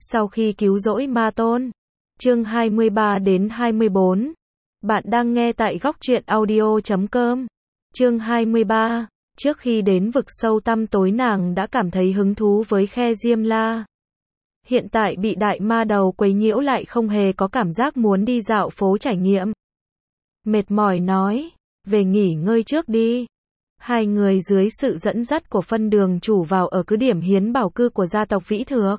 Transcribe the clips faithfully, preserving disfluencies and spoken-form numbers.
Sau khi cứu rỗi Ma Tôn. Chương hai mươi ba đến hai mươi bốn. Bạn đang nghe tại góc truyện audio chấm com. Chương hai mươi ba. Trước khi đến vực sâu tăm tối nàng đã cảm thấy hứng thú với khe Diêm La. Hiện tại bị đại ma đầu quấy nhiễu lại không hề có cảm giác muốn đi dạo phố trải nghiệm. Mệt mỏi nói, về nghỉ ngơi trước đi. Hai người dưới sự dẫn dắt của phân đường chủ vào ở cứ điểm hiến bảo cư của gia tộc Vĩ Thược.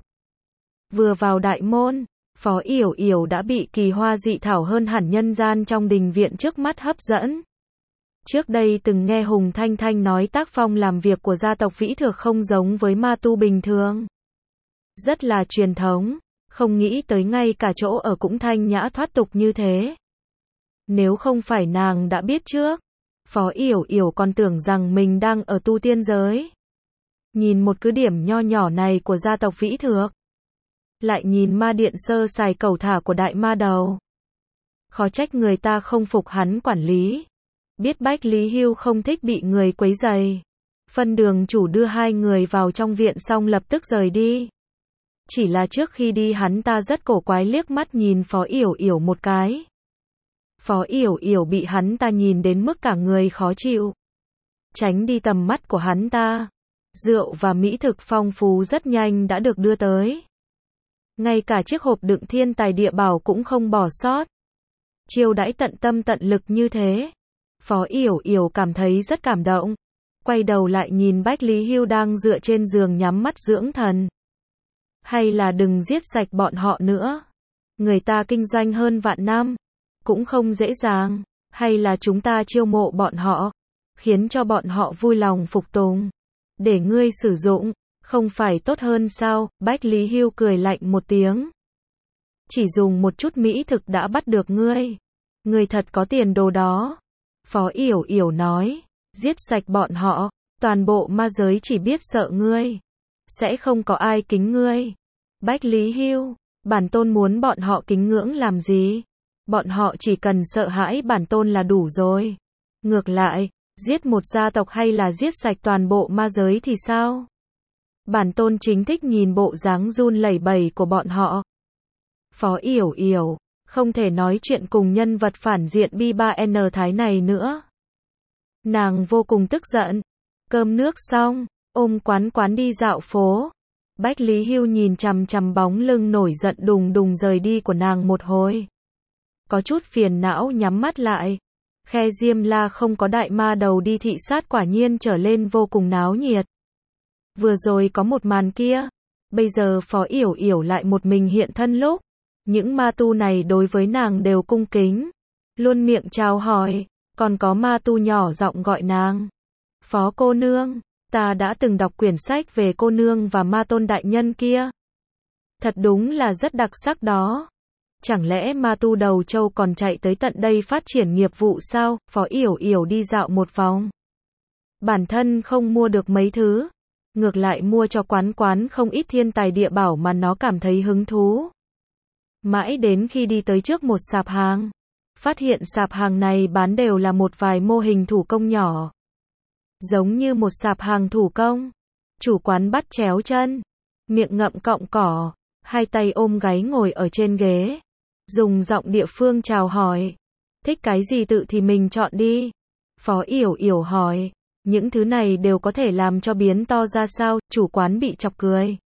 Vừa vào đại môn, Phó Yểu Yểu đã bị kỳ hoa dị thảo hơn hẳn nhân gian trong đình viện trước mắt hấp dẫn. Trước đây từng nghe Hùng Thanh Thanh nói tác phong làm việc của gia tộc Vĩ Thược không giống với ma tu bình thường. Rất là truyền thống, không nghĩ tới ngay cả chỗ ở cũng thanh nhã thoát tục như thế. Nếu không phải nàng đã biết trước, Phó Yểu Yểu còn tưởng rằng mình đang ở tu tiên giới. Nhìn một cứ điểm nho nhỏ này của gia tộc Vĩ Thược, lại nhìn ma điện sơ sài cẩu thả của đại ma đầu. Khó trách người ta không phục hắn quản lý. Biết Bách Lý Hưu không thích bị người quấy rầy. Phân đường chủ đưa hai người vào trong viện xong lập tức rời đi. Chỉ là trước khi đi hắn ta rất cổ quái liếc mắt nhìn Phó Yểu Yểu một cái. Phó Yểu Yểu bị hắn ta nhìn đến mức cả người khó chịu. Tránh đi tầm mắt của hắn ta. Rượu và mỹ thực phong phú rất nhanh đã được đưa tới. Ngay cả chiếc hộp đựng thiên tài địa bảo cũng không bỏ sót. Chiêu đãi tận tâm tận lực như thế. Phó Yểu Yểu cảm thấy rất cảm động. Quay đầu lại nhìn Bách Lý Hưu đang dựa trên giường nhắm mắt dưỡng thần. Hay là đừng giết sạch bọn họ nữa. Người ta kinh doanh hơn vạn năm. Cũng không dễ dàng. Hay là chúng ta chiêu mộ bọn họ. Khiến cho bọn họ vui lòng phục tùng. Để ngươi sử dụng. Không phải tốt hơn sao? Bách Lý Hưu cười lạnh một tiếng. Chỉ dùng một chút mỹ thực đã bắt được ngươi. Ngươi thật có tiền đồ đó. Phó Yểu Yểu nói. Giết sạch bọn họ. Toàn bộ ma giới chỉ biết sợ ngươi. Sẽ không có ai kính ngươi. Bách Lý Hưu. Bản tôn muốn bọn họ kính ngưỡng làm gì? Bọn họ chỉ cần sợ hãi bản tôn là đủ rồi. Ngược lại, giết một gia tộc hay là giết sạch toàn bộ ma giới thì sao? Bản tôn chính thích nhìn bộ dáng run lẩy bẩy của bọn họ. Phó Yểu Yểu, không thể nói chuyện cùng nhân vật phản diện B ba N Thái này nữa. Nàng vô cùng tức giận. Cơm nước xong, ôm Quán Quán đi dạo phố. Bách Lý Hưu nhìn chằm chằm bóng lưng nổi giận đùng đùng rời đi của nàng một hồi. Có chút phiền não nhắm mắt lại. Khe Diêm La không có đại ma đầu đi thị sát quả nhiên trở lên vô cùng náo nhiệt. Vừa rồi có một màn kia, bây giờ Phó Yểu Yểu lại một mình hiện thân lúc. Những ma tu này đối với nàng đều cung kính. Luôn miệng chào hỏi, còn có ma tu nhỏ giọng gọi nàng. Phó cô nương, ta đã từng đọc quyển sách về cô nương và ma tôn đại nhân kia. Thật đúng là rất đặc sắc đó. Chẳng lẽ ma tu đầu châu còn chạy tới tận đây phát triển nghiệp vụ sao? Phó Yểu Yểu đi dạo một vòng. Bản thân không mua được mấy thứ. Ngược lại mua cho Quán Quán không ít thiên tài địa bảo mà nó cảm thấy hứng thú. Mãi đến khi đi tới trước một sạp hàng. Phát hiện sạp hàng này bán đều là một vài mô hình thủ công nhỏ. Giống như một sạp hàng thủ công. Chủ quán bắt chéo chân. Miệng ngậm cọng cỏ. Hai tay ôm gáy ngồi ở trên ghế. Dùng giọng địa phương chào hỏi. Thích cái gì tự thì mình chọn đi. Phó Yểu Yểu hỏi. Những thứ này đều có thể làm cho biến to ra sao? Chủ quán bị chọc cười.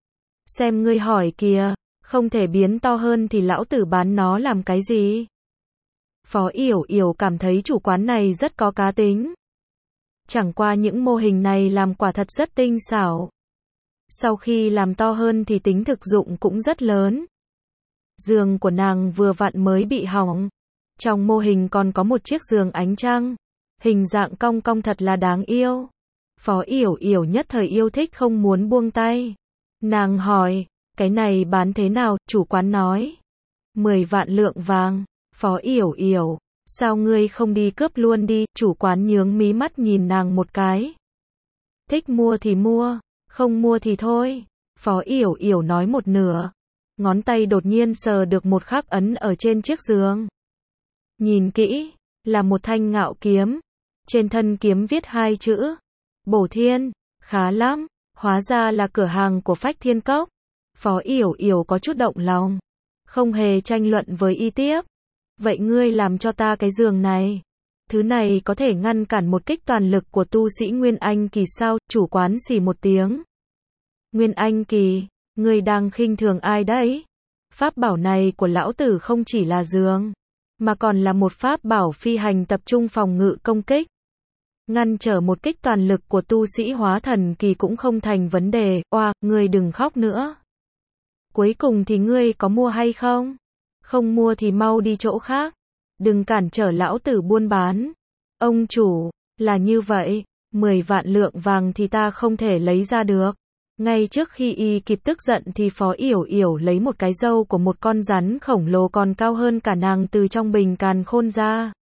Xem ngươi hỏi kìa. Không thể biến to hơn thì lão tử bán nó làm cái gì? Phó Yểu Yểu cảm thấy chủ quán này rất có cá tính. Chẳng qua những mô hình này làm quả thật rất tinh xảo. Sau khi làm to hơn thì tính thực dụng cũng rất lớn. Giường của nàng vừa vặn mới bị hỏng. Trong mô hình còn có một chiếc giường ánh trăng. Hình dạng cong cong thật là đáng yêu. Phó Yểu Yểu nhất thời yêu thích không muốn buông tay. Nàng hỏi, cái này bán thế nào? Chủ quán nói. Mười vạn lượng vàng. Phó Yểu Yểu, sao ngươi không đi cướp luôn đi? Chủ quán nhướng mí mắt nhìn nàng một cái. Thích mua thì mua, không mua thì thôi. Phó Yểu Yểu nói một nửa. Ngón tay đột nhiên sờ được một khắc ấn ở trên chiếc giường. Nhìn kỹ, là một thanh ngạo kiếm. Trên thân kiếm viết hai chữ. Bổ Thiên, khá lắm. Hóa ra là cửa hàng của Phách Thiên Cốc. Phó Yểu Yểu có chút động lòng. Không hề tranh luận với y tiếp. Vậy ngươi làm cho ta cái giường này. Thứ này có thể ngăn cản một kích toàn lực của tu sĩ Nguyên Anh Kỳ sao? Chủ quán xì một tiếng. Nguyên Anh Kỳ, ngươi đang khinh thường ai đấy? Pháp bảo này của lão tử không chỉ là giường, mà còn là một pháp bảo phi hành tập trung phòng ngự công kích. Ngăn trở một kích toàn lực của tu sĩ hóa thần kỳ cũng không thành vấn đề. Oa, ngươi đừng khóc nữa. Cuối cùng thì ngươi có mua hay không? Không mua thì mau đi chỗ khác. Đừng cản trở lão tử buôn bán. Ông chủ, là như vậy, mười vạn lượng vàng thì ta không thể lấy ra được. Ngay trước khi y kịp tức giận thì Phó Yểu Yểu lấy một cái râu của một con rắn khổng lồ còn cao hơn cả nàng từ trong bình càn khôn ra.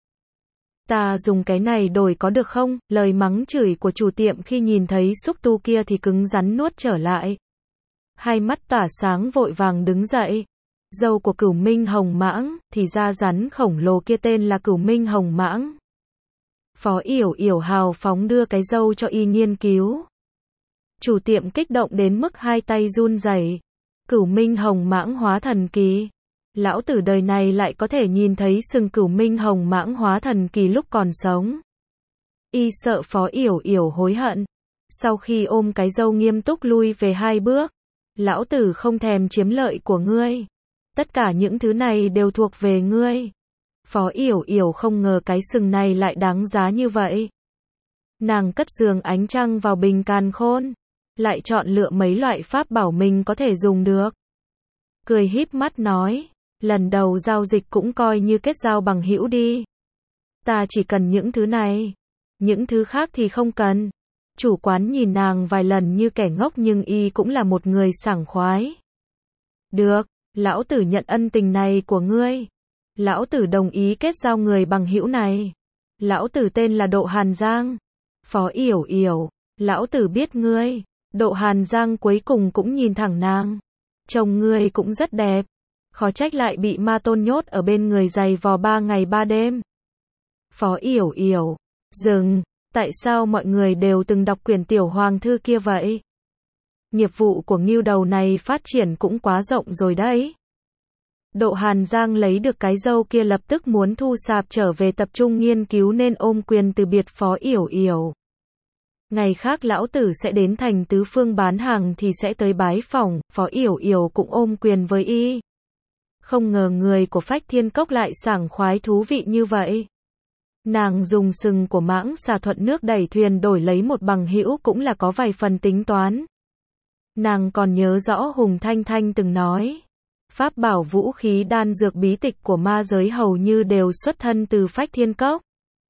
Ta dùng cái này đổi có được không? Lời mắng chửi của chủ tiệm khi nhìn thấy xúc tu kia thì cứng rắn nuốt trở lại. Hai mắt tỏa sáng vội vàng đứng dậy. Râu của Cửu Minh Hồng Mãng, thì ra rắn khổng lồ kia tên là Cửu Minh Hồng Mãng. Phó Yểu Yểu hào phóng đưa cái râu cho y nghiên cứu. Chủ tiệm kích động đến mức hai tay run rẩy. Cửu Minh Hồng Mãng hóa thần kỳ. Lão tử đời này lại có thể nhìn thấy sừng Cửu Minh Hồng Mãng hóa thần kỳ lúc còn sống. Y sợ Phó Yểu Yểu hối hận. Sau khi ôm cái râu nghiêm túc lui về hai bước. Lão tử không thèm chiếm lợi của ngươi. Tất cả những thứ này đều thuộc về ngươi. Phó Yểu Yểu không ngờ cái sừng này lại đáng giá như vậy. Nàng cất giường ánh trăng vào bình càn khôn. Lại chọn lựa mấy loại pháp bảo mình có thể dùng được. Cười híp mắt nói. Lần đầu giao dịch cũng coi như kết giao bằng hữu đi. Ta chỉ cần những thứ này. Những thứ khác thì không cần. Chủ quán nhìn nàng vài lần như kẻ ngốc nhưng y cũng là một người sảng khoái. Được, lão tử nhận ân tình này của ngươi. Lão tử đồng ý kết giao người bằng hữu này. Lão tử tên là Độ Hàn Giang. Phó Yểu Yểu, lão tử biết ngươi. Độ Hàn Giang cuối cùng cũng nhìn thẳng nàng. Chồng ngươi cũng rất đẹp. Khó trách lại bị ma tôn nhốt ở bên người giày vò ba ngày ba đêm. Phó Yểu Yểu, dừng, tại sao mọi người đều từng đọc quyển tiểu hoàng thư kia vậy? Nghiệp vụ của ngưu đầu này phát triển cũng quá rộng rồi đấy. Độ Hàn Giang lấy được cái râu kia lập tức muốn thu sạp trở về tập trung nghiên cứu nên ôm quyền từ biệt Phó Yểu Yểu. Ngày khác lão tử sẽ đến thành tứ phương bán hàng thì sẽ tới bái phỏng. Phó Yểu Yểu cũng ôm quyền với y. Không ngờ người của Phách Thiên Cốc lại sảng khoái thú vị như vậy. Nàng dùng sừng của mãng xà thuận nước đẩy thuyền đổi lấy một bằng hữu cũng là có vài phần tính toán. Nàng còn nhớ rõ Hùng Thanh Thanh từng nói. Pháp bảo vũ khí đan dược bí tịch của ma giới hầu như đều xuất thân từ Phách Thiên Cốc.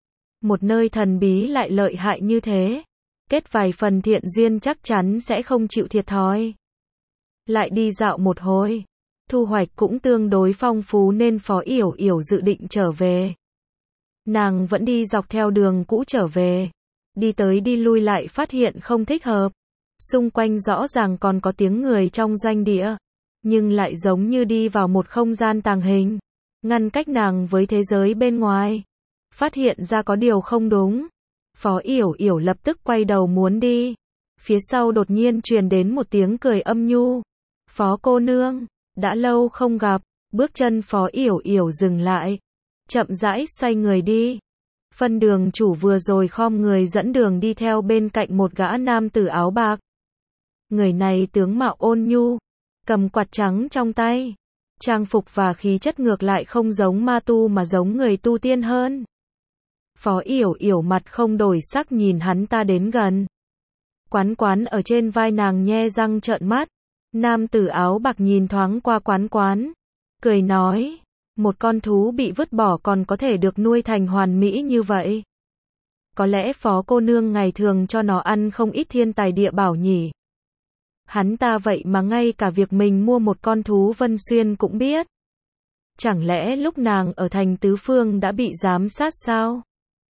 Một nơi thần bí lại lợi hại như thế. Kết vài phần thiện duyên chắc chắn sẽ không chịu thiệt thòi. Lại đi dạo một hồi. Thu hoạch cũng tương đối phong phú nên Phó Yểu Yểu dự định trở về. Nàng vẫn đi dọc theo đường cũ trở về. Đi tới đi lui lại phát hiện không thích hợp. Xung quanh rõ ràng còn có tiếng người trong doanh địa. Nhưng lại giống như đi vào một không gian tàng hình. Ngăn cách nàng với thế giới bên ngoài. Phát hiện ra có điều không đúng. Phó Yểu Yểu lập tức quay đầu muốn đi. Phía sau đột nhiên truyền đến một tiếng cười âm nhu. Phó cô nương, đã lâu không gặp. Bước chân Phó Yểu Yểu dừng lại. Chậm rãi xoay người đi. Phân đường chủ vừa rồi khom người dẫn đường đi theo bên cạnh một gã nam tử áo bạc. Người này tướng mạo ôn nhu, cầm quạt trắng trong tay. Trang phục và khí chất ngược lại không giống ma tu mà giống người tu tiên hơn. Phó Yểu Yểu mặt không đổi sắc nhìn hắn ta đến gần. Quán Quán ở trên vai nàng nhe răng trợn mắt. Nam tử áo bạc nhìn thoáng qua Quán Quán. Cười nói. Một con thú bị vứt bỏ còn có thể được nuôi thành hoàn mỹ như vậy. Có lẽ Phó cô nương ngày thường cho nó ăn không ít thiên tài địa bảo nhỉ. Hắn ta vậy mà ngay cả việc mình mua một con thú Vân Xuyên cũng biết. Chẳng lẽ lúc nàng ở thành tứ phương đã bị giám sát sao?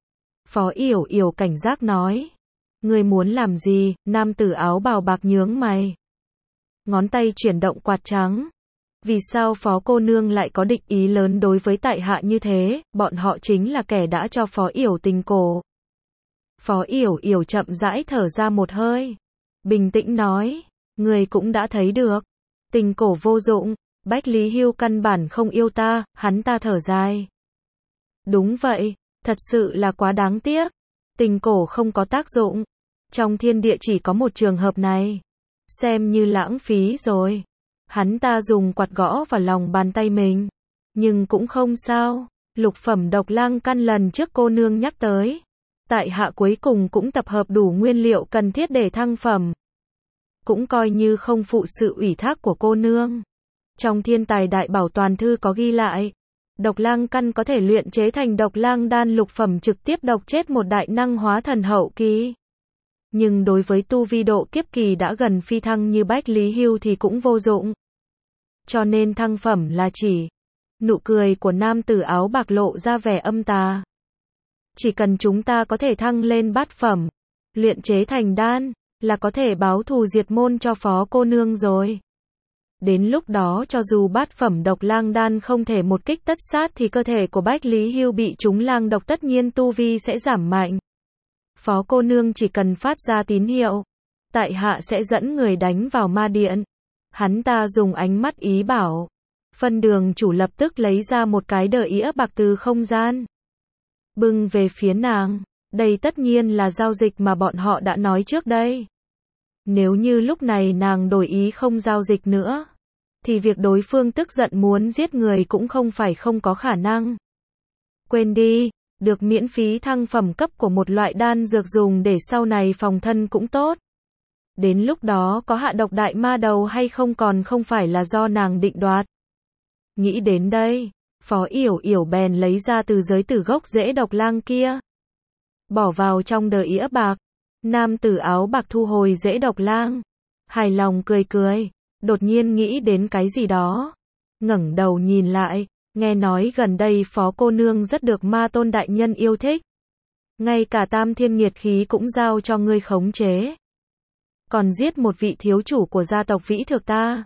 Phó Yểu Yểu cảnh giác nói. Ngươi muốn làm gì? Nam tử áo bào bạc nhướng mày. Ngón tay chuyển động quạt trắng. Vì sao Phó cô nương lại có định ý lớn đối với tại hạ như thế? Bọn họ chính là kẻ đã cho Phó Yểu tình cổ. Phó Yểu Yểu chậm rãi thở ra một hơi. Bình tĩnh nói. Người cũng đã thấy được. Tình cổ vô dụng, Bách Lý Hưu căn bản không yêu ta, hắn ta thở dài. Đúng vậy, thật sự là quá đáng tiếc. Tình cổ không có tác dụng. Trong thiên địa chỉ có một trường hợp này. Xem như lãng phí rồi. Hắn ta dùng quạt gõ vào lòng bàn tay mình. Nhưng cũng không sao. Lục phẩm độc lang căn lần trước cô nương nhắc tới. Tại hạ cuối cùng cũng tập hợp đủ nguyên liệu cần thiết để thăng phẩm. Cũng coi như không phụ sự ủy thác của cô nương. Trong thiên tài đại bảo toàn thư có ghi lại. Độc lang căn có thể luyện chế thành độc lang đan lục phẩm trực tiếp độc chết một đại năng hóa thần hậu kỳ. Nhưng đối với tu vi độ kiếp kỳ đã gần phi thăng như Bách Lý Hưu thì cũng vô dụng. Cho nên thăng phẩm là chỉ. Nụ cười của nam tử áo bạc lộ ra vẻ âm tà. Chỉ cần chúng ta có thể thăng lên bát phẩm, luyện chế thành đan, là có thể báo thù diệt môn cho phó cô nương rồi. Đến lúc đó cho dù bát phẩm độc lang đan không thể một kích tất sát thì cơ thể của Bách Lý Hưu bị trúng lang độc tất nhiên tu vi sẽ giảm mạnh. Phó cô nương chỉ cần phát ra tín hiệu, tại hạ sẽ dẫn người đánh vào ma điện. Hắn ta dùng ánh mắt ý bảo. Phân đường chủ lập tức lấy ra một cái đờ ĩa bạc từ không gian. Bưng về phía nàng. Đây tất nhiên là giao dịch mà bọn họ đã nói trước đây. Nếu như lúc này nàng đổi ý không giao dịch nữa, thì việc đối phương tức giận muốn giết người cũng không phải không có khả năng. Quên đi, được miễn phí thăng phẩm cấp của một loại đan dược dùng để sau này phòng thân cũng tốt. Đến lúc đó có hạ độc đại ma đầu hay không còn không phải là do nàng định đoạt. Nghĩ đến đây, Phó Yểu Yểu bèn lấy ra từ giới tử gốc rễ độc lang kia. Bỏ vào trong đờ ĩa bạc. Nam tử áo bạc thu hồi rễ độc lang. Hài lòng cười cười. Đột nhiên nghĩ đến cái gì đó. Ngẩng đầu nhìn lại. Nghe nói gần đây phó cô nương rất được ma tôn đại nhân yêu thích. Ngay cả tam thiên nghiệt khí cũng giao cho ngươi khống chế. Còn giết một vị thiếu chủ của gia tộc Vĩ Thược ta.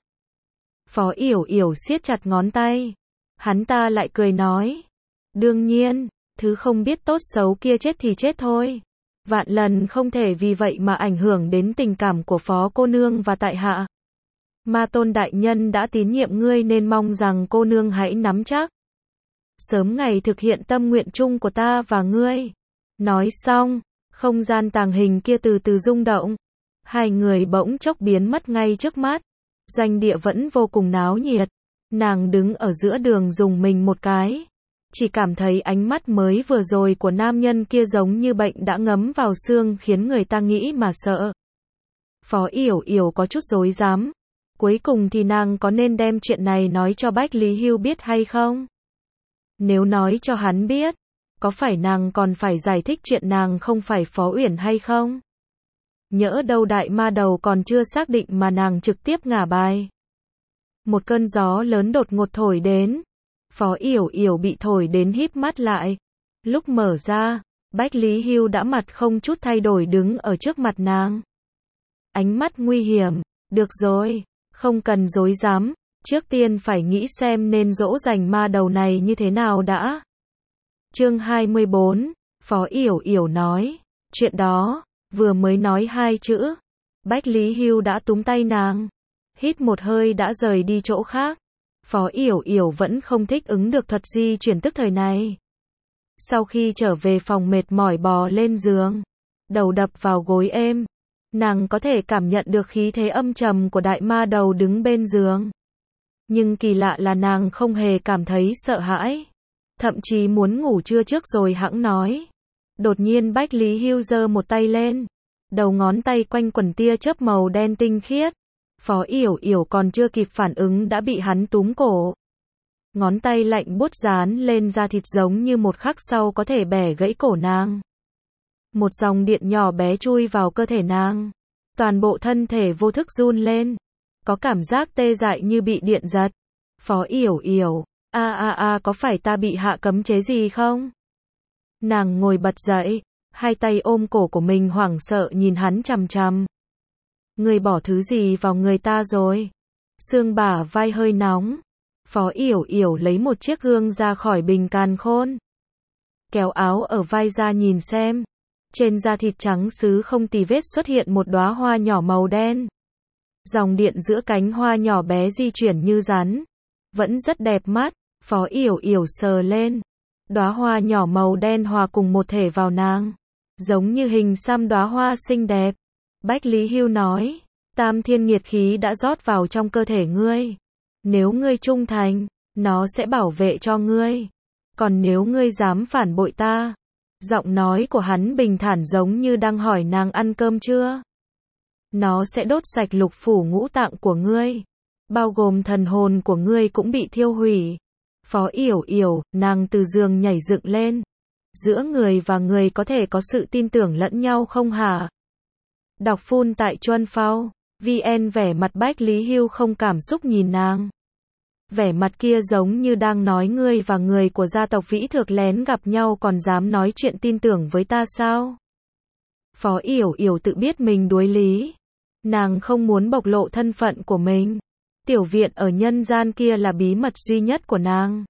Phó Yểu Yểu siết chặt ngón tay. Hắn ta lại cười nói. Đương nhiên, thứ không biết tốt xấu kia chết thì chết thôi. Vạn lần không thể vì vậy mà ảnh hưởng đến tình cảm của phó cô nương và tại hạ. Ma tôn đại nhân đã tín nhiệm ngươi nên mong rằng cô nương hãy nắm chắc. Sớm ngày thực hiện tâm nguyện chung của ta và ngươi. Nói xong, không gian tàng hình kia từ từ rung động. Hai người bỗng chốc biến mất ngay trước mắt. Doanh địa vẫn vô cùng náo nhiệt. Nàng đứng ở giữa đường dùng mình một cái. Chỉ cảm thấy ánh mắt mới vừa rồi của nam nhân kia giống như bệnh đã ngấm vào xương khiến người ta nghĩ mà sợ. Phó Yểu Yểu có chút rối rắm. Cuối cùng thì nàng có nên đem chuyện này nói cho Bách Lý Hưu biết hay không? Nếu nói cho hắn biết, có phải nàng còn phải giải thích chuyện nàng không phải Phó Uyển hay không? Nhỡ đâu đại ma đầu còn chưa xác định mà nàng trực tiếp ngả bài. Một cơn gió lớn đột ngột thổi đến. Phó Yểu Yểu bị thổi đến híp mắt lại. Lúc mở ra, Bách Lý Hưu đã mặt không chút thay đổi đứng ở trước mặt nàng. Ánh mắt nguy hiểm. Được rồi, không cần dối dám. Trước tiên phải nghĩ xem nên dỗ dành ma đầu này như thế nào đã. Chương hai mươi bốn, Phó Yểu Yểu nói. Chuyện đó, vừa mới nói hai chữ. Bách Lý Hưu đã túm tay nàng. Hít một hơi đã rời đi chỗ khác. Phó Yểu Yểu vẫn không thích ứng được thuật di chuyển tức thời này. Sau khi trở về phòng mệt mỏi bò lên giường, đầu đập vào gối êm, nàng có thể cảm nhận được khí thế âm trầm của đại ma đầu đứng bên giường. Nhưng kỳ lạ là nàng không hề cảm thấy sợ hãi, thậm chí muốn ngủ trưa trước rồi hẵng nói. Đột nhiên Bách Lý Hưu giơ một tay lên, đầu ngón tay quanh quần tia chớp màu đen tinh khiết. Phó Yểu Yểu còn chưa kịp phản ứng đã bị hắn túm cổ. Ngón tay lạnh buốt dán lên da thịt giống như một khắc sau có thể bẻ gãy cổ nàng. Một dòng điện nhỏ bé chui vào cơ thể nàng. Toàn bộ thân thể vô thức run lên. Có cảm giác tê dại như bị điện giật. Phó Yểu Yểu, a a a có phải ta bị hạ cấm chế gì không? Nàng ngồi bật dậy, hai tay ôm cổ của mình hoảng sợ nhìn hắn chằm chằm. Người bỏ thứ gì vào người ta rồi? Xương bả vai hơi nóng. Phó Yểu Yểu lấy một chiếc gương ra khỏi bình càn khôn. Kéo áo ở vai ra nhìn xem. Trên da thịt trắng sứ không tì vết xuất hiện một đóa hoa nhỏ màu đen. Dòng điện giữa cánh hoa nhỏ bé di chuyển như rắn. Vẫn rất đẹp mắt, Phó Yểu Yểu sờ lên. Đóa hoa nhỏ màu đen hòa cùng một thể vào nàng. Giống như hình xăm đóa hoa xinh đẹp. Bách Lý Hưu nói, tam thiên nghiệt khí đã rót vào trong cơ thể ngươi. Nếu ngươi trung thành, nó sẽ bảo vệ cho ngươi. Còn nếu ngươi dám phản bội ta. Giọng nói của hắn bình thản giống như đang hỏi nàng ăn cơm chưa. Nó sẽ đốt sạch lục phủ ngũ tạng của ngươi. Bao gồm thần hồn của ngươi cũng bị thiêu hủy. Phó Yểu Yểu, nàng từ giường nhảy dựng lên. Giữa người và người có thể có sự tin tưởng lẫn nhau không hả? Đọc phun tại Chuân Phao. vê en vẻ mặt Bách Lý Hưu không cảm xúc nhìn nàng. Vẻ mặt kia giống như đang nói ngươi và người của gia tộc Vĩ Thược lén gặp nhau còn dám nói chuyện tin tưởng với ta sao? Phó Yểu Yểu tự biết mình đuối lý. Nàng không muốn bộc lộ thân phận của mình. Tiểu viện ở nhân gian kia là bí mật duy nhất của nàng.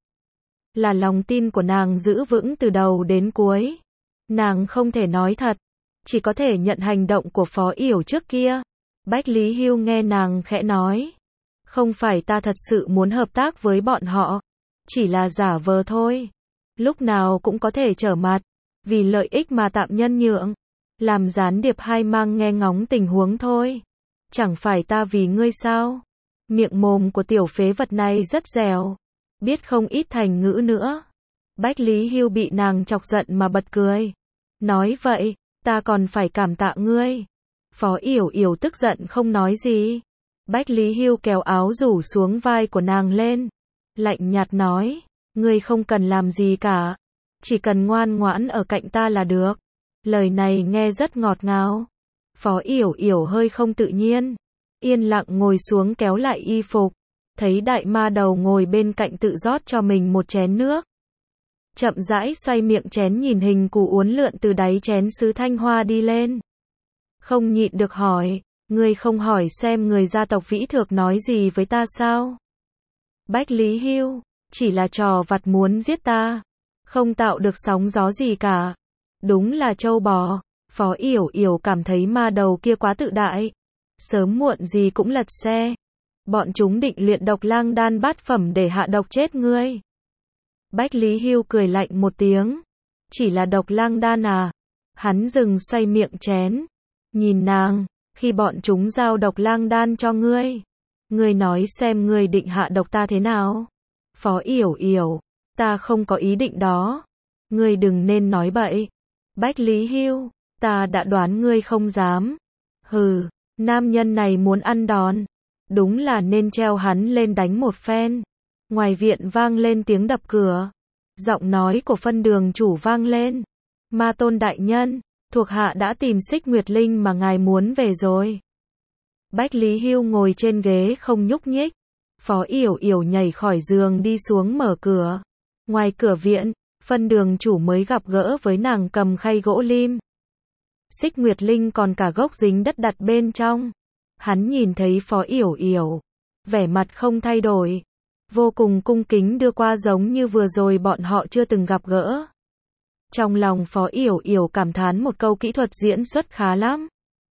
Là lòng tin của nàng giữ vững từ đầu đến cuối. Nàng không thể nói thật. Chỉ có thể nhận hành động của Phó Yểu trước kia. Bách Lý Hưu nghe nàng khẽ nói. Không phải ta thật sự muốn hợp tác với bọn họ. Chỉ là giả vờ thôi. Lúc nào cũng có thể trở mặt. Vì lợi ích mà tạm nhân nhượng. Làm gián điệp hai mang nghe ngóng tình huống thôi. Chẳng phải ta vì ngươi sao? Miệng mồm của tiểu phế vật này rất dẻo. Biết không ít thành ngữ nữa. Bách Lý Hưu bị nàng chọc giận mà bật cười. Nói vậy, ta còn phải cảm tạ ngươi. Phó Yểu Yểu tức giận không nói gì. Bách Lý Hưu kéo áo rủ xuống vai của nàng lên. Lạnh nhạt nói, ngươi không cần làm gì cả. Chỉ cần ngoan ngoãn ở cạnh ta là được. Lời này nghe rất ngọt ngào. Phó Yểu Yểu hơi không tự nhiên. Yên lặng ngồi xuống kéo lại y phục. Thấy đại ma đầu ngồi bên cạnh tự rót cho mình một chén nước. Chậm rãi xoay miệng chén nhìn hình củ uốn lượn từ đáy chén sứ thanh hoa đi lên. Không nhịn được hỏi, ngươi không hỏi xem người gia tộc Vĩ Thược nói gì với ta sao? Bách Lý Hưu, chỉ là trò vặt muốn giết ta. Không tạo được sóng gió gì cả. Đúng là trâu bò. Phó Yểu Yểu cảm thấy ma đầu kia quá tự đại. Sớm muộn gì cũng lật xe. Bọn chúng định luyện độc lang đan bát phẩm để hạ độc chết ngươi. Bách Lý Hưu cười lạnh một tiếng. Chỉ là độc lang đan à? Hắn dừng xoay miệng chén. Nhìn nàng, khi bọn chúng giao độc lang đan cho ngươi. Ngươi nói xem ngươi định hạ độc ta thế nào? Phó Yểu Yểu, ta không có ý định đó. Ngươi đừng nên nói bậy. Bách Lý Hưu, ta đã đoán ngươi không dám. Hừ, nam nhân này muốn ăn đòn. Đúng là nên treo hắn lên đánh một phen. Ngoài viện vang lên tiếng đập cửa. Giọng nói của phân đường chủ vang lên. Ma Tôn đại nhân, thuộc hạ đã tìm Xích Nguyệt Linh mà ngài muốn về rồi. Bách Lý Hưu ngồi trên ghế không nhúc nhích. Phó Yểu Yểu nhảy khỏi giường đi xuống mở cửa. Ngoài cửa viện, phân đường chủ mới gặp gỡ với nàng cầm khay gỗ lim. Xích Nguyệt Linh còn cả gốc dính đất đặt bên trong. Hắn nhìn thấy Phó Yểu Yểu, vẻ mặt không thay đổi, vô cùng cung kính đưa qua giống như vừa rồi bọn họ chưa từng gặp gỡ. Trong lòng Phó Yểu Yểu cảm thán một câu kỹ thuật diễn xuất khá lắm.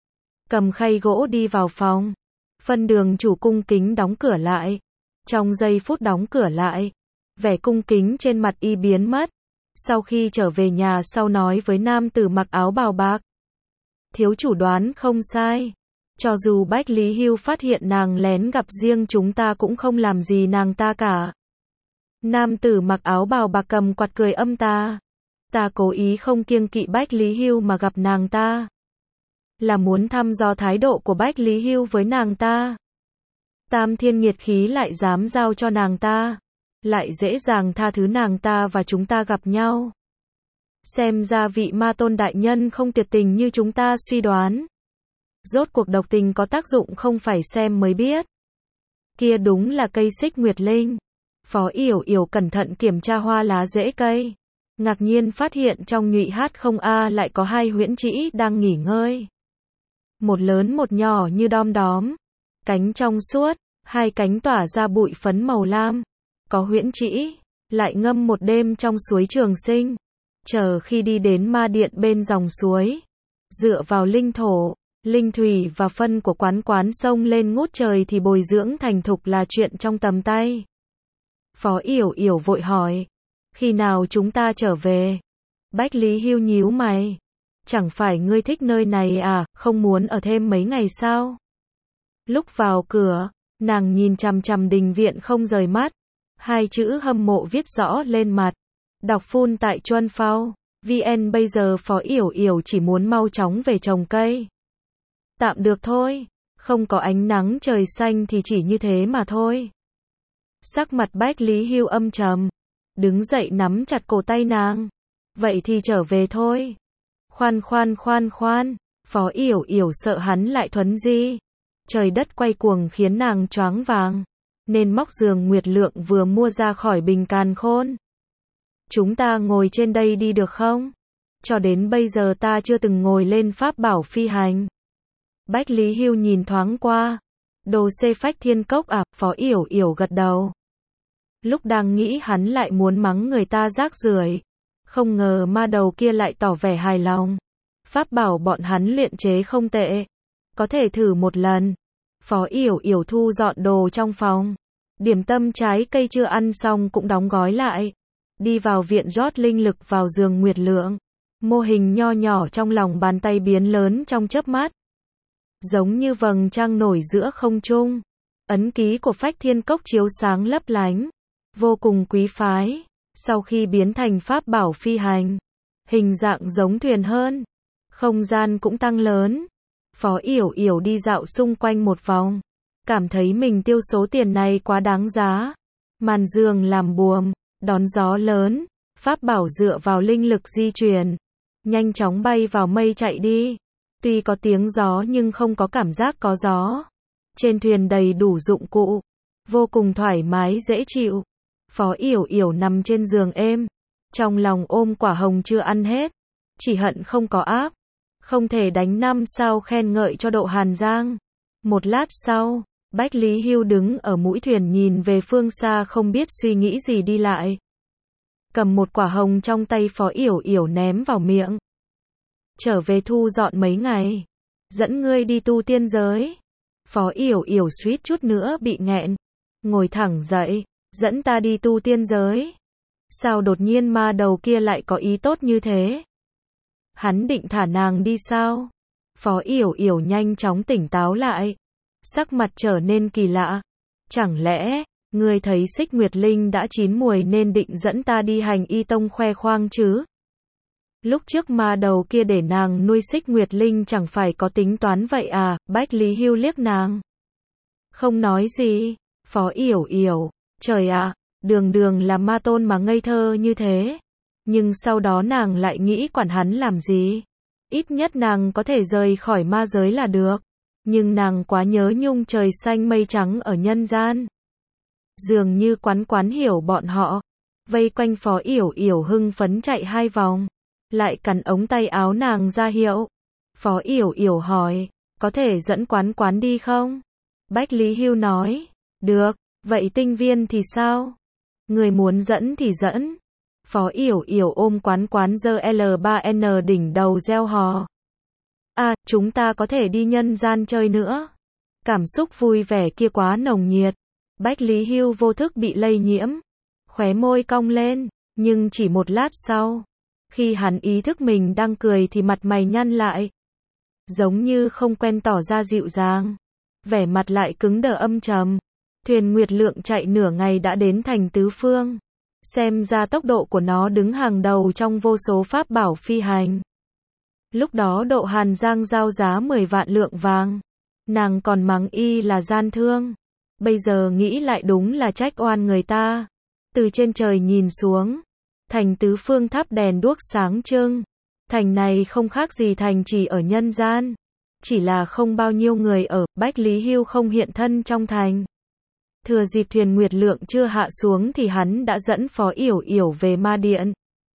Cầm khay gỗ đi vào phòng. Phân đường chủ cung kính đóng cửa lại. Trong giây phút đóng cửa lại, vẻ cung kính trên mặt y biến mất. Sau khi trở về nhà sau nói với nam tử mặc áo bào bạc. Thiếu chủ đoán không sai. Cho dù Bách Lý Hưu phát hiện nàng lén gặp riêng chúng ta cũng không làm gì nàng ta cả. Nam tử mặc áo bào bạc cầm quạt cười âm ta. Ta cố ý không kiêng kỵ Bách Lý Hưu mà gặp nàng ta. Là muốn thăm dò thái độ của Bách Lý Hưu với nàng ta. Tam thiên nghiệt khí lại dám giao cho nàng ta. Lại dễ dàng tha thứ nàng ta và chúng ta gặp nhau. Xem ra vị Ma Tôn đại nhân không tuyệt tình như chúng ta suy đoán. Rốt cuộc độc tình có tác dụng không phải xem mới biết. Kia đúng là cây Xích Nguyệt Linh. Phó Yểu Yểu cẩn thận kiểm tra hoa lá rễ cây. Ngạc nhiên phát hiện trong nhụy hát không a lại có hai huyễn trĩ đang nghỉ ngơi. Một lớn một nhỏ như đom đóm. Cánh trong suốt, hai cánh tỏa ra bụi phấn màu lam. Có huyễn trĩ, lại ngâm một đêm trong suối Trường Sinh. Chờ khi đi đến ma điện bên dòng suối. Dựa vào linh thổ, Linh thủy và phân của quán quán xông lên ngút trời thì bồi dưỡng thành thục là chuyện trong tầm tay. Phó Yểu Yểu vội hỏi, khi nào chúng ta trở về? Bách Lý Hưu nhíu mày, chẳng phải ngươi thích nơi này à, không muốn ở thêm mấy ngày sao? Lúc vào cửa, nàng nhìn chằm chằm đình viện không rời mắt, hai chữ hâm mộ viết rõ lên mặt. Đọc phun tại Chuân Phao vn. Bây giờ Phó Yểu Yểu chỉ muốn mau chóng về trồng cây. Tạm được thôi, không có ánh nắng trời xanh thì chỉ như thế mà thôi. Sắc mặt Bách Lý Hưu âm trầm, đứng dậy nắm chặt cổ tay nàng. Vậy thì trở về thôi. Khoan khoan khoan khoan, Phó Yểu Yểu sợ hắn lại thuấn di. Trời đất quay cuồng khiến nàng choáng váng, nên móc giường Nguyệt Lượng vừa mua ra khỏi bình càn khôn. Chúng ta ngồi trên đây đi được không? Cho đến bây giờ ta chưa từng ngồi lên pháp bảo phi hành. Bách Lý Hưu nhìn thoáng qua. Đồ xê phách thiên cốc à? Phó Yểu Yểu gật đầu. Lúc đang nghĩ hắn lại muốn mắng người ta rác rưởi, không ngờ ma đầu kia lại tỏ vẻ hài lòng. Pháp bảo bọn hắn luyện chế không tệ, có thể thử một lần. Phó Yểu Yểu thu dọn đồ trong phòng. Điểm tâm trái cây chưa ăn xong cũng đóng gói lại. Đi vào viện rót linh lực vào giường Nguyệt Lượng. Mô hình nho nhỏ trong lòng bàn tay biến lớn trong chớp mắt. Giống như vầng trăng nổi giữa không trung. Ấn ký của phách thiên cốc chiếu sáng lấp lánh, vô cùng quý phái. Sau khi biến thành pháp bảo phi hành, hình dạng giống thuyền hơn, không gian cũng tăng lớn. Phó Yểu Yểu đi dạo xung quanh một vòng, cảm thấy mình tiêu số tiền này quá đáng giá. Màn giường làm buồm, đón gió lớn, pháp bảo dựa vào linh lực di chuyển, nhanh chóng bay vào mây chạy đi. Tuy có tiếng gió nhưng không có cảm giác có gió. Trên thuyền đầy đủ dụng cụ, vô cùng thoải mái dễ chịu. Phó Yểu Yểu nằm trên giường êm, trong lòng ôm quả hồng chưa ăn hết, chỉ hận không có áp, không thể đánh năm sao khen ngợi cho Độ Hàn Giang. Một lát sau, Bách Lý Hưu đứng ở mũi thuyền nhìn về phương xa không biết suy nghĩ gì đi lại. Cầm một quả hồng trong tay Phó Yểu Yểu ném vào miệng. Trở về thu dọn mấy ngày, dẫn ngươi đi tu tiên giới. Phó Yểu Yểu suýt chút nữa bị nghẹn, ngồi thẳng dậy, dẫn ta đi tu tiên giới. Sao đột nhiên ma đầu kia lại có ý tốt như thế? Hắn định thả nàng đi sao? Phó Yểu Yểu nhanh chóng tỉnh táo lại, sắc mặt trở nên kỳ lạ. Chẳng lẽ, ngươi thấy Xích Nguyệt Linh đã chín mùi nên định dẫn ta đi hành y tông khoe khoang chứ? Lúc trước ma đầu kia để nàng nuôi Xích Nguyệt Linh chẳng phải có tính toán vậy à? Bách Lý Hưu liếc nàng, không nói gì. Phó Yểu Yểu, trời ạ, đường đường là ma tôn mà ngây thơ như thế. Nhưng sau đó nàng lại nghĩ quản hắn làm gì? Ít nhất nàng có thể rời khỏi ma giới là được. Nhưng nàng quá nhớ nhung trời xanh mây trắng ở nhân gian. Dường như quán quán hiểu bọn họ, vây quanh Phó Yểu Yểu hưng phấn chạy hai vòng, lại cắn ống tay áo nàng ra hiệu. Phó Yểu Yểu hỏi, có thể dẫn quán quán đi không? Bách Lý Hưu nói, được, vậy tinh viên thì sao? Người muốn dẫn thì dẫn. Phó Yểu Yểu ôm quán quán giơ L ba N đỉnh đầu reo hò. À, chúng ta có thể đi nhân gian chơi nữa. Cảm xúc vui vẻ kia quá nồng nhiệt. Bách Lý Hưu vô thức bị lây nhiễm, khóe môi cong lên, nhưng chỉ một lát sau, khi hắn ý thức mình đang cười thì mặt mày nhăn lại, giống như không quen tỏ ra dịu dàng, vẻ mặt lại cứng đờ âm trầm. Thuyền Nguyệt Lượng chạy nửa ngày đã đến thành tứ phương, xem ra tốc độ của nó đứng hàng đầu trong vô số pháp bảo phi hành. Lúc đó Độ Hàn Giang giao giá mười vạn lượng vàng, nàng còn mắng y là gian thương. Bây giờ nghĩ lại đúng là trách oan người ta. Từ trên trời nhìn xuống, thành tứ phương thắp đèn đuốc sáng trưng. Thành này không khác gì thành chỉ ở nhân gian, chỉ là không bao nhiêu người ở. Bách Lý Hưu không hiện thân trong thành. Thừa dịp thuyền Nguyệt Lượng chưa hạ xuống thì hắn đã dẫn Phó Yểu Yểu về ma điện.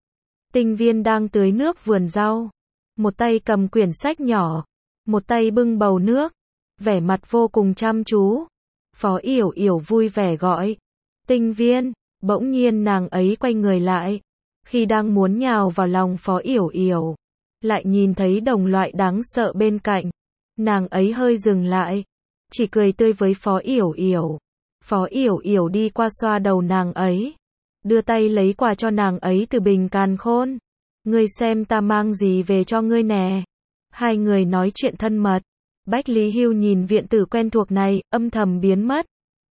Tinh Viên đang tưới nước vườn rau, một tay cầm quyển sách nhỏ, một tay bưng bầu nước, vẻ mặt vô cùng chăm chú. Phó Yểu Yểu vui vẻ gọi, Tinh Viên. Bỗng nhiên nàng ấy quay người lại, khi đang muốn nhào vào lòng Phó Yểu Yểu, lại nhìn thấy đồng loại đáng sợ bên cạnh. Nàng ấy hơi dừng lại, chỉ cười tươi với Phó Yểu Yểu. Phó Yểu Yểu đi qua xoa đầu nàng ấy, đưa tay lấy quà cho nàng ấy từ bình càn khôn. Ngươi xem ta mang gì về cho ngươi nè. Hai người nói chuyện thân mật. Bách Lý Hưu nhìn viện tử quen thuộc này, âm thầm biến mất.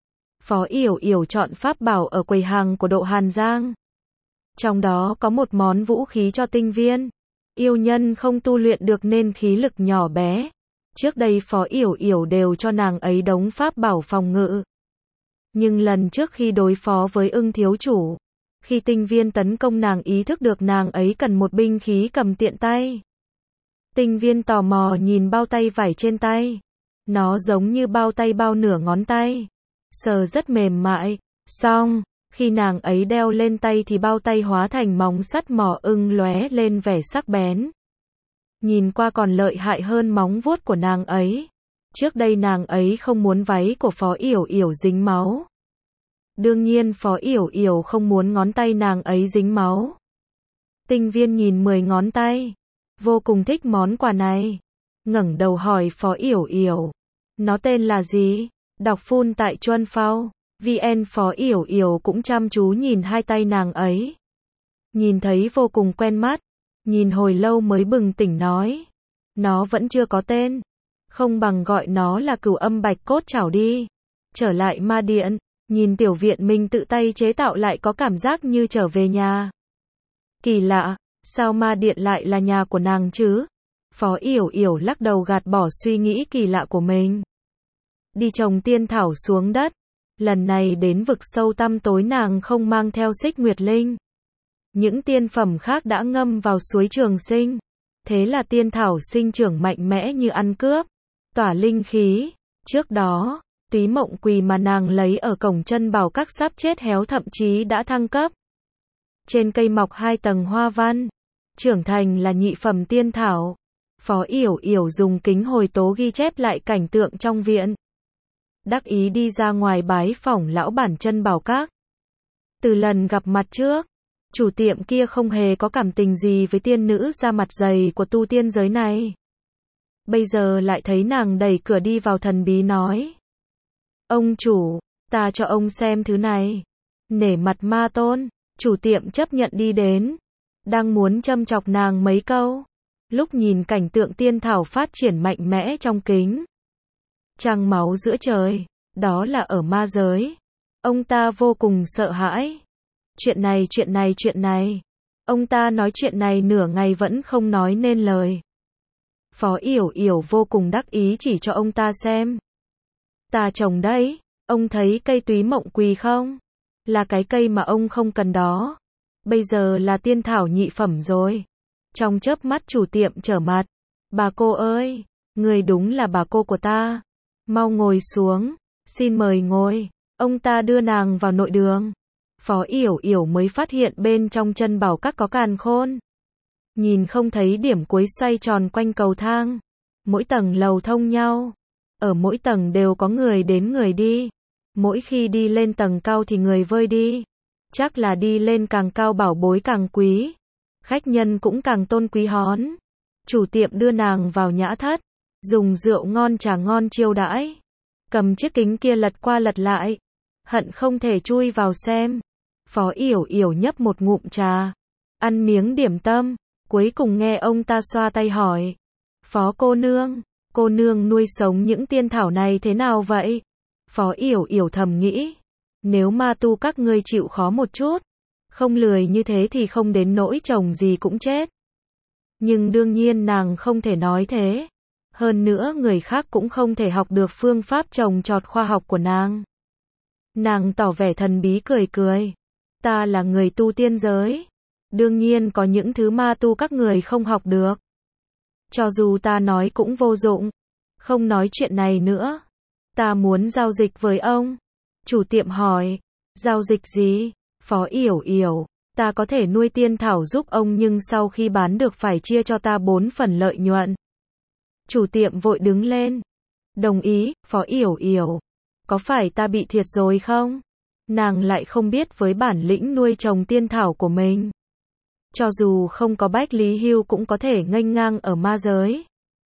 Phó Yểu Yểu chọn pháp bảo ở quầy hàng của Độ Hàn Giang. Trong đó có một món vũ khí cho tinh viên. Yêu nhân không tu luyện được nên khí lực nhỏ bé. Trước đây Phó Yểu Yểu đều cho nàng ấy đống pháp bảo phòng ngự. Nhưng lần trước khi đối phó với Ưng thiếu chủ, khi tinh viên tấn công nàng ý thức được nàng ấy cần một binh khí cầm tiện tay. Tinh viên tò mò nhìn bao tay vải trên tay. Nó giống như bao tay bao nửa ngón tay. Sờ rất mềm mại. Xong, khi nàng ấy đeo lên tay thì bao tay hóa thành móng sắt mỏ ưng lóe lên vẻ sắc bén. Nhìn qua còn lợi hại hơn móng vuốt của nàng ấy. Trước đây nàng ấy không muốn váy của Phó Yểu Yểu dính máu. Đương nhiên Phó Yểu Yểu không muốn ngón tay nàng ấy dính máu. Tinh viên nhìn mười ngón tay, vô cùng thích món quà này. Ngẩng đầu hỏi Phó Yểu Yểu, nó tên là gì? Đọc phun tại Chuân Phao. vê en Phó Yểu Yểu cũng chăm chú nhìn hai tay nàng ấy. Nhìn thấy vô cùng quen mắt. Nhìn hồi lâu mới bừng tỉnh nói. Nó vẫn chưa có tên. Không bằng gọi nó là Cửu Âm Bạch Cốt Chảo đi. Trở lại ma điện, nhìn tiểu viện mình tự tay chế tạo lại có cảm giác như trở về nhà. Kỳ lạ, sao ma điện lại là nhà của nàng chứ? Phó Yểu Yểu lắc đầu gạt bỏ suy nghĩ kỳ lạ của mình. Đi trồng tiên thảo xuống đất. Lần này đến vực sâu tăm tối nàng không mang theo Xích Nguyệt Linh. Những tiên phẩm khác đã ngâm vào suối Trường Sinh. Thế là tiên thảo sinh trưởng mạnh mẽ như ăn cướp, tỏa linh khí. Trước đó, Túy Mộng Quỳ mà nàng lấy ở cổng chân bảo các sắp chết héo thậm chí đã thăng cấp. Trên cây mọc hai tầng hoa văn, trưởng thành là nhị phẩm tiên thảo. Phó Yểu Yểu dùng kính hồi tố ghi chép lại cảnh tượng trong viện. Đắc ý đi ra ngoài bái phỏng lão bản chân bảo các. Từ lần gặp mặt trước, chủ tiệm kia không hề có cảm tình gì với tiên nữ da mặt dày của tu tiên giới này. Bây giờ lại thấy nàng đẩy cửa đi vào thần bí nói. Ông chủ, ta cho ông xem thứ này. Nể mặt ma tôn, chủ tiệm chấp nhận đi đến. Đang muốn châm chọc nàng mấy câu. Lúc nhìn cảnh tượng tiên thảo phát triển mạnh mẽ trong kính. Trăng máu giữa trời, đó là ở ma giới. Ông ta vô cùng sợ hãi. Chuyện này chuyện này chuyện này. Ông ta nói chuyện này nửa ngày vẫn không nói nên lời. Phó Yểu Yểu vô cùng đắc ý chỉ cho ông ta xem. Ta trồng đấy, ông thấy cây Túy Mộng Quỳ không? Là cái cây mà ông không cần đó. Bây giờ là tiên thảo nhị phẩm rồi. Trong chớp mắt chủ tiệm trở mặt. Bà cô ơi, người đúng là bà cô của ta. Mau ngồi xuống, xin mời ngồi. Ông ta đưa nàng vào nội đường. Phó Yểu Yểu mới phát hiện bên trong chân bảo các có càn khôn. Nhìn không thấy điểm cuối xoay tròn quanh cầu thang. Mỗi tầng lầu thông nhau. Ở mỗi tầng đều có người đến người đi. Mỗi khi đi lên tầng cao thì người vơi đi. Chắc là đi lên càng cao bảo bối càng quý. Khách nhân cũng càng tôn quý hón. Chủ tiệm đưa nàng vào nhã thất. Dùng rượu ngon trà ngon chiêu đãi. Cầm chiếc kính kia lật qua lật lại. Hận không thể chui vào xem. Phó Yểu Yểu nhấp một ngụm trà. Ăn miếng điểm tâm. Cuối cùng nghe ông ta xoa tay hỏi. Phó cô nương, cô nương nuôi sống những tiên thảo này thế nào vậy? Phó Yểu Yểu thầm nghĩ. Nếu ma tu các ngươi chịu khó một chút. Không lười như thế thì không đến nỗi chồng gì cũng chết. Nhưng đương nhiên nàng không thể nói thế. Hơn nữa người khác cũng không thể học được phương pháp trồng trọt khoa học của nàng. Nàng tỏ vẻ thần bí cười cười. Ta là người tu tiên giới. Đương nhiên có những thứ ma tu các người không học được. Cho dù ta nói cũng vô dụng. Không nói chuyện này nữa. Ta muốn giao dịch với ông. Chủ tiệm hỏi. Giao dịch gì? Phó Yểu Yểu. Ta có thể nuôi tiên thảo giúp ông nhưng sau khi bán được phải chia cho ta bốn phần lợi nhuận. Chủ tiệm vội đứng lên. Đồng ý, Phó Yểu Yểu. Có phải ta bị thiệt rồi không? Nàng lại không biết với bản lĩnh nuôi trồng tiên thảo của mình. Cho dù không có Bách Lý Hưu cũng có thể nghênh ngang ở ma giới.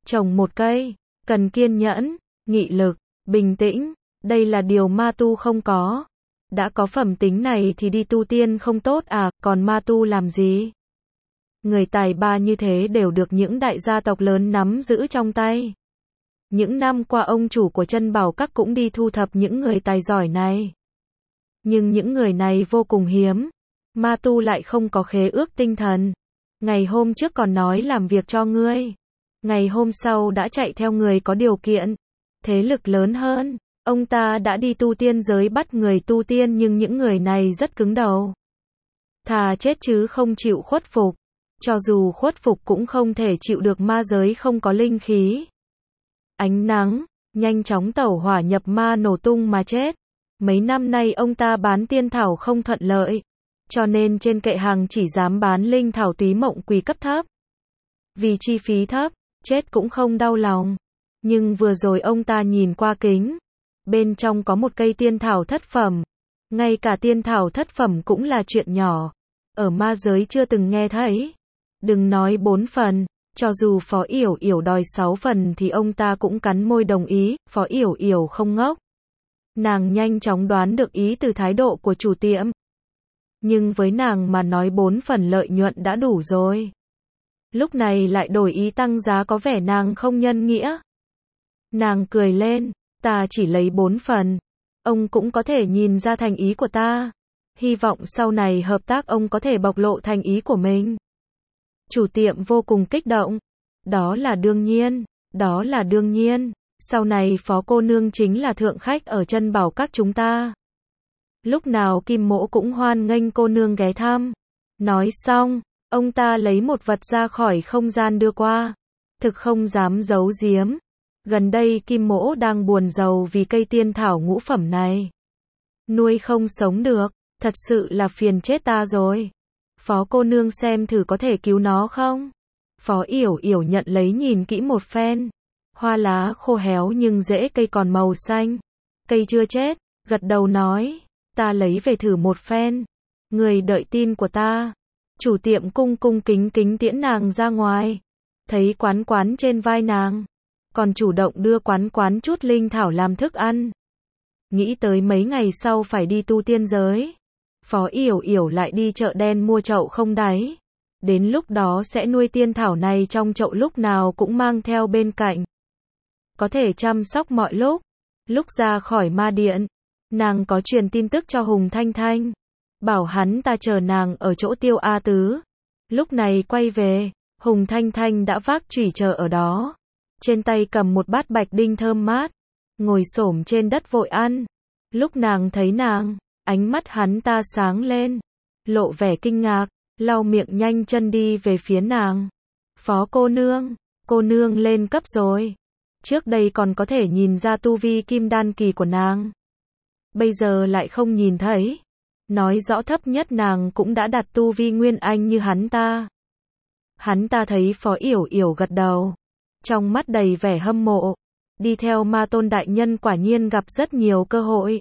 Trồng một cây, cần kiên nhẫn, nghị lực, bình tĩnh, đây là điều ma tu không có. Đã có phẩm tính này thì đi tu tiên không tốt à, còn ma tu làm gì? Người tài ba như thế đều được những đại gia tộc lớn nắm giữ trong tay. Những năm qua ông chủ của Chân Bảo Các cũng đi thu thập những người tài giỏi này. Nhưng những người này vô cùng hiếm. Ma tu lại không có khế ước tinh thần. Ngày hôm trước còn nói làm việc cho ngươi. Ngày hôm sau đã chạy theo người có điều kiện. Thế lực lớn hơn. Ông ta đã đi tu tiên giới bắt người tu tiên nhưng những người này rất cứng đầu. Thà chết chứ không chịu khuất phục. Cho dù khuất phục cũng không thể chịu được ma giới không có linh khí. Ánh nắng, nhanh chóng tẩu hỏa nhập ma nổ tung mà chết. Mấy năm nay ông ta bán tiên thảo không thuận lợi. Cho nên trên kệ hàng chỉ dám bán linh thảo túy mộng quỳ cấp thấp. Vì chi phí thấp, chết cũng không đau lòng. Nhưng vừa rồi ông ta nhìn qua kính. Bên trong có một cây tiên thảo thất phẩm. Ngay cả tiên thảo thất phẩm cũng là chuyện nhỏ. Ở ma giới chưa từng nghe thấy. Đừng nói bốn phần. Cho dù Phó Yểu Yểu đòi sáu phần thì ông ta cũng cắn môi đồng ý. Phó Yểu Yểu không ngốc. Nàng nhanh chóng đoán được ý từ thái độ của chủ tiệm. Nhưng với nàng mà nói bốn phần lợi nhuận đã đủ rồi. Lúc này lại đổi ý tăng giá có vẻ nàng không nhân nghĩa. Nàng cười lên, ta chỉ lấy bốn phần. Ông cũng có thể nhìn ra thành ý của ta. Hy vọng sau này hợp tác ông có thể bộc lộ thành ý của mình. Chủ tiệm vô cùng kích động. Đó là đương nhiên, đó là đương nhiên. Sau này Phó cô nương chính là thượng khách ở Chân Bảo Các chúng ta. Lúc nào Kim Mỗ cũng hoan nghênh cô nương ghé thăm. Nói xong, ông ta lấy một vật ra khỏi không gian đưa qua. Thực không dám giấu giếm. Gần đây Kim Mỗ đang buồn rầu vì cây tiên thảo ngũ phẩm này. Nuôi không sống được, thật sự là phiền chết ta rồi. Phó cô nương xem thử có thể cứu nó không? Phó Yểu Yểu nhận lấy nhìn kỹ một phen. Hoa lá khô héo nhưng rễ cây còn màu xanh. Cây chưa chết, gật đầu nói. Ta lấy về thử một phen. Người đợi tin của ta. Chủ tiệm cung cung kính kính tiễn nàng ra ngoài. Thấy quán quán trên vai nàng. Còn chủ động đưa quán quán chút linh thảo làm thức ăn. Nghĩ tới mấy ngày sau phải đi tu tiên giới. Phó Yểu Yểu lại đi chợ đen mua chậu không đáy. Đến lúc đó sẽ nuôi tiên thảo này trong chậu lúc nào cũng mang theo bên cạnh. Có thể chăm sóc mọi lúc. Lúc ra khỏi ma điện, nàng có truyền tin tức cho Hùng Thanh Thanh. Bảo hắn ta chờ nàng ở chỗ Tiêu A Tứ. Lúc này quay về, Hùng Thanh Thanh đã vác chùy chờ ở đó. Trên tay cầm một bát bạch đinh thơm mát. Ngồi xổm trên đất vội ăn. Lúc nàng thấy nàng, ánh mắt hắn ta sáng lên. Lộ vẻ kinh ngạc, lau miệng nhanh chân đi về phía nàng. Phó cô nương, cô nương lên cấp rồi. Trước đây còn có thể nhìn ra tu vi kim đan kỳ của nàng. Bây giờ lại không nhìn thấy. Nói rõ thấp nhất nàng cũng đã đặt tu vi nguyên anh như hắn ta. Hắn ta thấy Phó Yểu Yểu gật đầu. Trong mắt đầy vẻ hâm mộ. Đi theo Ma Tôn đại nhân quả nhiên gặp rất nhiều cơ hội.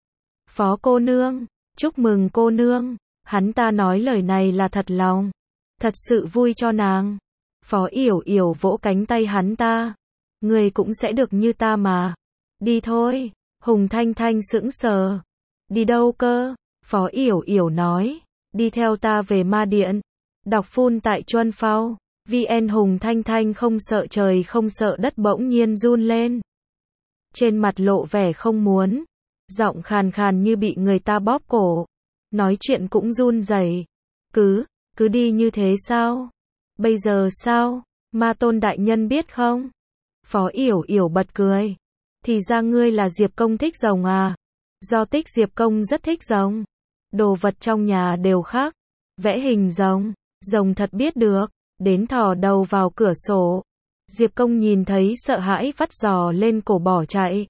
Phó cô nương, chúc mừng cô nương. Hắn ta nói lời này là thật lòng. Thật sự vui cho nàng. Phó Yểu Yểu vỗ cánh tay hắn ta. Người cũng sẽ được như ta mà. Đi thôi. Hùng Thanh Thanh sững sờ. Đi đâu cơ? Phó Yểu Yểu nói. Đi theo ta về ma điện. Đọc phun tại Chuân Phao. vê en Hùng Thanh Thanh không sợ trời không sợ đất bỗng nhiên run lên. Trên mặt lộ vẻ không muốn. Giọng khàn khàn như bị người ta bóp cổ. Nói chuyện cũng run rẩy. Cứ, cứ đi như thế sao? Bây giờ sao? Ma Tôn đại nhân biết không? Phó Yểu Yểu bật cười. Thì ra ngươi là Diệp Công thích rồng à? Do Tích Diệp Công rất thích rồng. Đồ vật trong nhà đều khác. Vẽ hình rồng, rồng thật biết được. Đến thò đầu vào cửa sổ. Diệp Công nhìn thấy sợ hãi vắt giò lên cổ bỏ chạy.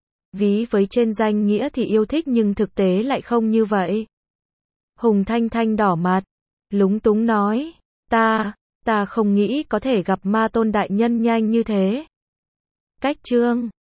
Ví với trên danh nghĩa thì yêu thích nhưng thực tế lại không như vậy. Hùng Thanh Thanh đỏ mặt, lúng túng nói. Ta, ta không nghĩ có thể gặp Ma Tôn đại nhân nhanh như thế. Cách chương